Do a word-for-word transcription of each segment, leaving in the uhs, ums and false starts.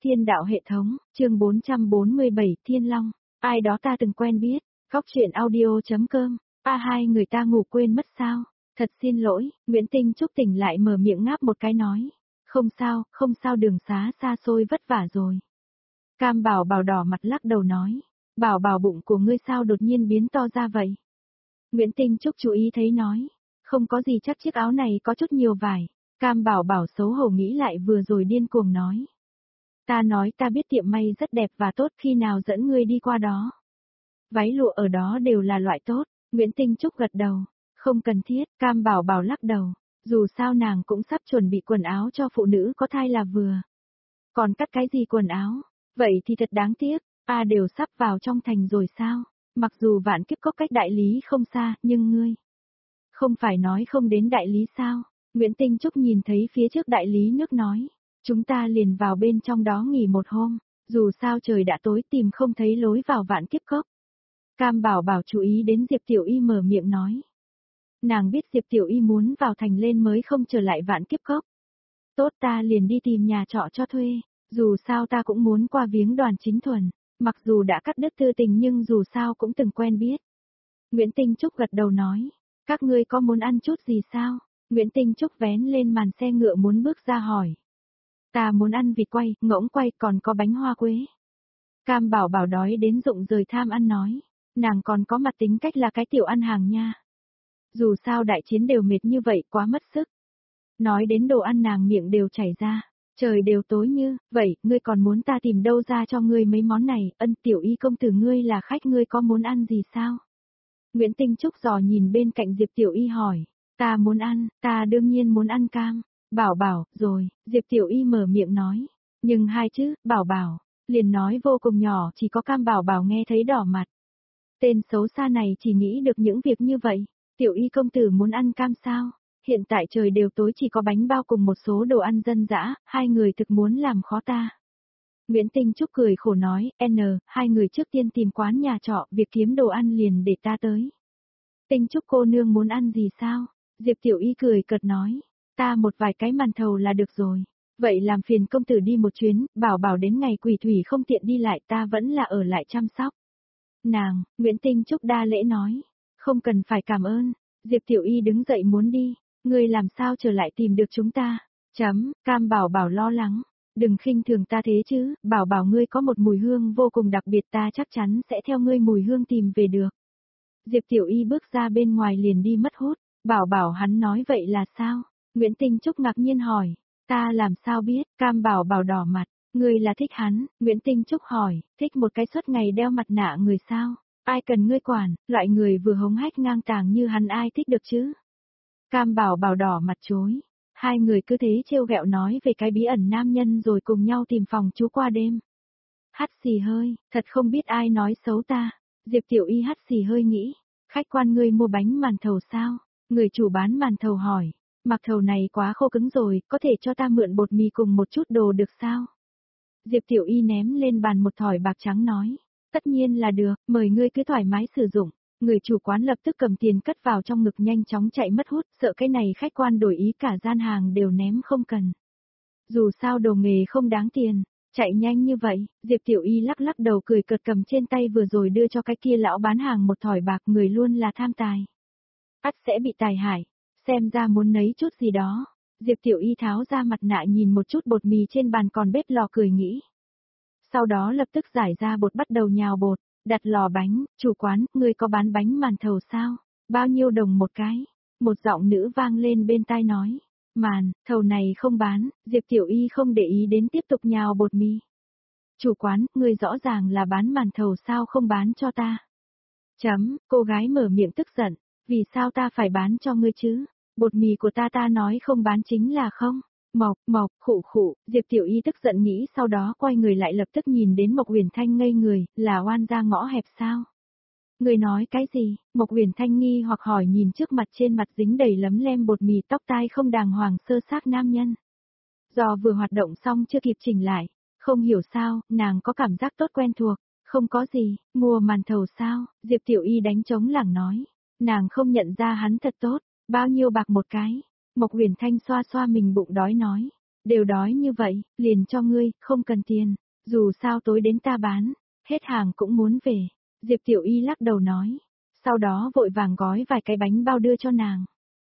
Thiên đạo hệ thống, chương bốn trăm bốn mươi bảy, Thiên Long, ai đó ta từng quen biết, góc truyện audio.com, a hai người ta ngủ quên mất sao, thật xin lỗi, Nguyễn Tinh Trúc tỉnh lại mở miệng ngáp một cái nói, không sao, không sao đường xá xa xôi vất vả rồi. Cam Bảo Bảo đỏ mặt lắc đầu nói, Bảo Bảo bụng của ngươi sao đột nhiên biến to ra vậy? Nguyễn Tinh Trúc chú ý thấy nói, không có gì chắc chiếc áo này có chút nhiều vải. Cam Bảo Bảo xấu hổ nghĩ lại vừa rồi điên cuồng nói. Ta nói ta biết tiệm may rất đẹp và tốt, khi nào dẫn ngươi đi qua đó. Váy lụa ở đó đều là loại tốt, Nguyễn Tinh Trúc gật đầu, không cần thiết, Cam Bảo Bảo lắc đầu, dù sao nàng cũng sắp chuẩn bị quần áo cho phụ nữ có thai là vừa. Còn cắt cái gì quần áo, vậy thì thật đáng tiếc, a đều sắp vào trong thành rồi sao, mặc dù Vạn Kiếp Cốc cách đại lý không xa, nhưng ngươi không phải nói không đến đại lý sao? Nguyễn Tinh Trúc nhìn thấy phía trước đại lý nước nói, chúng ta liền vào bên trong đó nghỉ một hôm, dù sao trời đã tối tìm không thấy lối vào Vạn Kiếp Cốc. Cam Bảo Bảo chú ý đến Diệp Tiểu Y mở miệng nói. Nàng biết Diệp Tiểu Y muốn vào thành lên mới không trở lại Vạn Kiếp Cốc. Tốt, ta liền đi tìm nhà trọ cho thuê, dù sao ta cũng muốn qua viếng Đoàn Chính Thuần, mặc dù đã cắt đứt tư tình nhưng dù sao cũng từng quen biết. Nguyễn Tinh Trúc gật đầu nói, các ngươi có muốn ăn chút gì sao? Nguyễn Tinh Trúc vén lên màn xe ngựa muốn bước ra hỏi. Ta muốn ăn vịt quay, ngỗng quay, còn có bánh hoa quế. Cam Bảo Bảo đói đến rụng rời tham ăn nói. Nàng còn có mặt tính cách là cái tiểu ăn hàng nha. Dù sao đại chiến đều mệt như vậy quá mất sức. Nói đến đồ ăn nàng miệng đều chảy ra. Trời đều tối như, vậy, ngươi còn muốn ta tìm đâu ra cho ngươi mấy món này, ân Tiểu Y công tử ngươi là khách, ngươi có muốn ăn gì sao? Nguyễn Tinh Trúc dò nhìn bên cạnh Diệp Tiểu Y hỏi. Ta muốn ăn, ta đương nhiên muốn ăn cam. Bảo Bảo, rồi, Diệp Tiểu Y mở miệng nói. Nhưng hai chữ, Bảo Bảo, liền nói vô cùng nhỏ, chỉ có Cam Bảo Bảo nghe thấy đỏ mặt. Tên xấu xa này chỉ nghĩ được những việc như vậy. Tiểu Y công tử muốn ăn cam sao? Hiện tại trời đều tối, chỉ có bánh bao cùng một số đồ ăn dân dã, hai người thực muốn làm khó ta. Nguyễn Tinh Trúc cười khổ nói, N, hai người trước tiên tìm quán nhà trọ, việc kiếm đồ ăn liền để ta tới. Tinh Trúc cô nương muốn ăn gì sao? Diệp Tiểu Y cười cợt nói, ta một vài cái màn thầu là được rồi. Vậy làm phiền công tử đi một chuyến, Bảo Bảo đến ngày Quỷ Thủy không tiện đi lại, ta vẫn là ở lại chăm sóc. Nàng, Nguyễn Tinh Trúc đa lễ nói, không cần phải cảm ơn. Diệp Tiểu Y đứng dậy muốn đi, ngươi làm sao trở lại tìm được chúng ta? Chấm, Cam Bảo Bảo lo lắng, đừng khinh thường ta thế chứ, Bảo Bảo ngươi có một mùi hương vô cùng đặc biệt, ta chắc chắn sẽ theo ngươi mùi hương tìm về được. Diệp Tiểu Y bước ra bên ngoài liền đi mất hút. Bảo Bảo hắn nói vậy là sao? Nguyễn Tinh Trúc ngạc nhiên hỏi. Ta làm sao biết? Cam Bảo Bảo đỏ mặt. Ngươi là thích hắn? Nguyễn Tinh Trúc hỏi. Thích một cái suốt ngày đeo mặt nạ người sao? Ai cần ngươi quản? Loại người vừa hống hách ngang tàng như hắn ai thích được chứ? Cam Bảo Bảo đỏ mặt chối. Hai người cứ thế trêu ghẹo nói về cái bí ẩn nam nhân rồi cùng nhau tìm phòng trú qua đêm. Hắt xì hơi, thật không biết ai nói xấu ta. Diệp Tiểu Y hắt xì hơi nghĩ. Khách quan ngươi mua bánh màn thầu sao? Người chủ bán màn thầu hỏi, mặc thầu này quá khô cứng rồi, có thể cho ta mượn bột mì cùng một chút đồ được sao? Diệp Tiểu Y ném lên bàn một thỏi bạc trắng nói, tất nhiên là được, mời ngươi cứ thoải mái sử dụng. Người chủ quán lập tức cầm tiền cất vào trong ngực nhanh chóng chạy mất hút, sợ cái này khách quan đổi ý cả gian hàng đều ném không cần. Dù sao đồ nghề không đáng tiền, chạy nhanh như vậy, Diệp Tiểu Y lắc lắc đầu cười cợt cầm trên tay vừa rồi đưa cho cái kia lão bán hàng một thỏi bạc, người luôn là tham tài. Ắt sẽ bị tài hại, xem ra muốn nấy chút gì đó. Diệp Tiểu Y tháo ra mặt nạ nhìn một chút bột mì trên bàn còn bếp lò cười nghĩ. Sau đó lập tức giải ra bột bắt đầu nhào bột, đặt lò bánh, chủ quán, ngươi có bán bánh màn thầu sao? Bao nhiêu đồng một cái? Một giọng nữ vang lên bên tai nói. Màn, thầu này không bán, Diệp Tiểu Y không để ý đến tiếp tục nhào bột mì. Chủ quán, ngươi rõ ràng là bán màn thầu sao không bán cho ta? Chấm, cô gái mở miệng tức giận. Vì sao ta phải bán cho ngươi chứ? Bột mì của ta ta nói không bán chính là không. Mộc, Mộc, khụ khụ, Diệp Tiểu Y tức giận nghĩ sau đó quay người lại lập tức nhìn đến Mộc Huyền Thanh ngây người, là oan ra ngõ hẹp sao? Người nói cái gì? Mộc Huyền Thanh nghi hoặc hỏi nhìn trước mặt trên mặt dính đầy lấm lem bột mì tóc tai không đàng hoàng sơ xác nam nhân. Do vừa hoạt động xong chưa kịp chỉnh lại, không hiểu sao, nàng có cảm giác tốt quen thuộc, không có gì, mua màn thầu sao? Diệp Tiểu Y đánh trống lảng nói. Nàng không nhận ra hắn thật tốt, bao nhiêu bạc một cái. Mộc Huyền Thanh xoa xoa mình bụng đói nói, Đều đói như vậy, liền cho ngươi, không cần tiền, dù sao tối đến ta bán, hết hàng cũng muốn về. Diệp Tiểu Y lắc đầu nói, sau đó vội vàng gói vài cái bánh bao đưa cho nàng.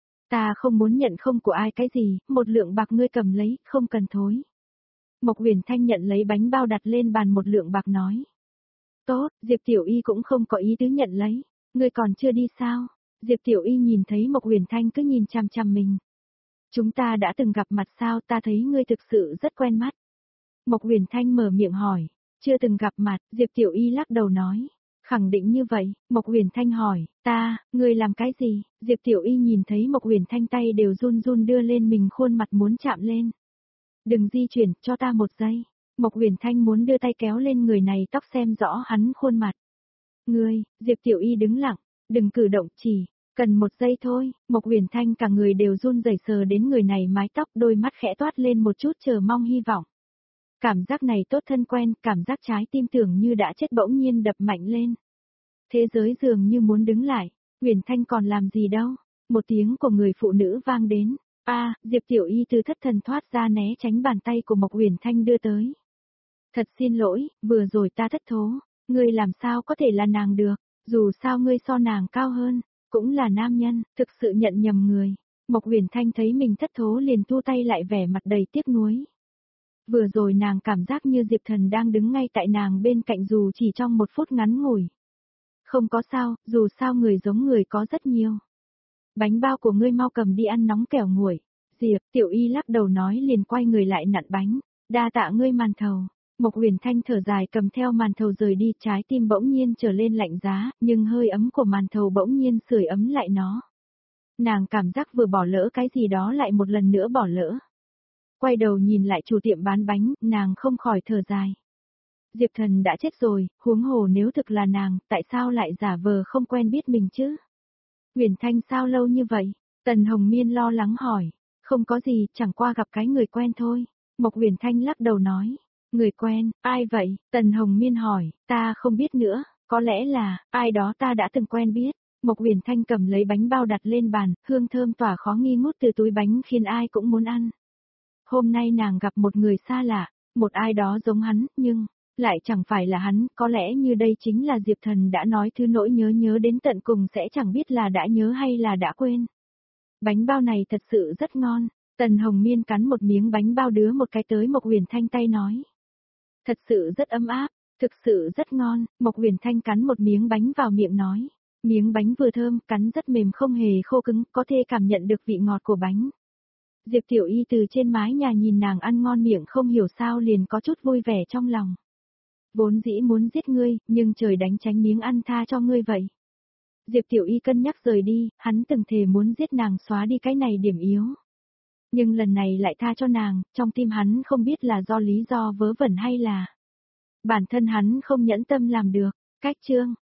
Ta không muốn nhận không của ai cái gì, một lượng bạc ngươi cầm lấy, không cần thối. Mộc Huyền Thanh nhận lấy bánh bao đặt lên bàn một lượng bạc nói. Tốt, Diệp Tiểu Y cũng không có ý tứ nhận lấy, ngươi còn chưa đi sao? Diệp Tiểu Y nhìn thấy Mộc Huyền Thanh cứ nhìn chằm chằm mình. Chúng ta đã từng gặp mặt sao, ta thấy ngươi thực sự rất quen mắt. Mộc Huyền Thanh mở miệng hỏi, chưa từng gặp mặt, Diệp Tiểu Y lắc đầu nói. Khẳng định như vậy, Mộc Huyền Thanh hỏi, ta, ngươi làm cái gì? Diệp Tiểu Y nhìn thấy Mộc Huyền Thanh tay đều run run đưa lên mình khuôn mặt muốn chạm lên. Đừng di chuyển, cho ta một giây. Mộc Huyền Thanh muốn đưa tay kéo lên người này tóc xem rõ hắn khuôn mặt. Ngươi, Diệp Tiểu Y đứng lặng, đừng cử động chỉ, cần một giây thôi. Mộc Huyền Thanh cả người đều run rẩy sờ đến người này mái tóc, đôi mắt khẽ toát lên một chút chờ mong hy vọng. Cảm giác này tốt thân quen, cảm giác trái tim tưởng như đã chết bỗng nhiên đập mạnh lên. Thế giới dường như muốn đứng lại, Huyền Thanh còn làm gì đâu. Một tiếng của người phụ nữ vang đến. A, à, Diệp Tiểu Y từ thất thần thoát ra né tránh bàn tay của Mộc Huyền Thanh đưa tới. Thật xin lỗi, vừa rồi ta thất thố, ngươi làm sao có thể là nàng được, dù sao ngươi so nàng cao hơn, cũng là nam nhân, thực sự nhận nhầm người. Mộc Huyền Thanh thấy mình thất thố liền thu tay lại vẻ mặt đầy tiếc nuối. Vừa rồi nàng cảm giác như Diệp Thần đang đứng ngay tại nàng bên cạnh dù chỉ trong một phút ngắn ngủi. Không có sao, dù sao người giống người có rất nhiều. Bánh bao của ngươi mau cầm đi ăn nóng kẻo nguội. Diệp Tiểu Y lắc đầu nói liền quay người lại nặn bánh. Đa tạ ngươi màn thầu. Mộc Huyền Thanh thở dài cầm theo màn thầu rời đi, trái tim bỗng nhiên trở lên lạnh giá, nhưng hơi ấm của màn thầu bỗng nhiên sưởi ấm lại nó. Nàng cảm giác vừa bỏ lỡ cái gì đó lại một lần nữa bỏ lỡ. Quay đầu nhìn lại chủ tiệm bán bánh, nàng không khỏi thở dài. Diệp Thần đã chết rồi, huống hồ nếu thực là nàng, tại sao lại giả vờ không quen biết mình chứ? Huyền Thanh sao lâu như vậy? Tần Hồng Miên lo lắng hỏi. Không có gì, chẳng qua gặp cái người quen thôi. Mộc Huyền Thanh lắc đầu nói. Người quen, ai vậy? Tần Hồng Miên hỏi, ta không biết nữa, có lẽ là, ai đó ta đã từng quen biết. Mộc Huyền Thanh cầm lấy bánh bao đặt lên bàn, hương thơm tỏa khó nghi ngút từ túi bánh khiến ai cũng muốn ăn. Hôm nay nàng gặp một người xa lạ, một ai đó giống hắn, nhưng, lại chẳng phải là hắn, có lẽ như đây chính là Diệp Thần đã nói thứ nỗi nhớ nhớ đến tận cùng sẽ chẳng biết là đã nhớ hay là đã quên. Bánh bao này thật sự rất ngon, Tần Hồng Miên cắn một miếng bánh bao đứa một cái tới Mộc Huyền Thanh tay nói. Thật sự rất ấm áp, thực sự rất ngon, Mộc Huyền Thanh cắn một miếng bánh vào miệng nói. Miếng bánh vừa thơm, cắn rất mềm không hề khô cứng, có thể cảm nhận được vị ngọt của bánh. Diệp Tiểu Y từ trên mái nhà nhìn nàng ăn ngon miệng không hiểu sao liền có chút vui vẻ trong lòng. Vốn dĩ muốn giết ngươi, nhưng trời đánh tránh miếng ăn tha cho ngươi vậy. Diệp Tiểu Y cân nhắc rời đi, hắn từng thề muốn giết nàng xóa đi cái này điểm yếu. Nhưng lần này lại tha cho nàng, trong tim hắn không biết là do lý do vớ vẩn hay là bản thân hắn không nhẫn tâm làm được. Cách chương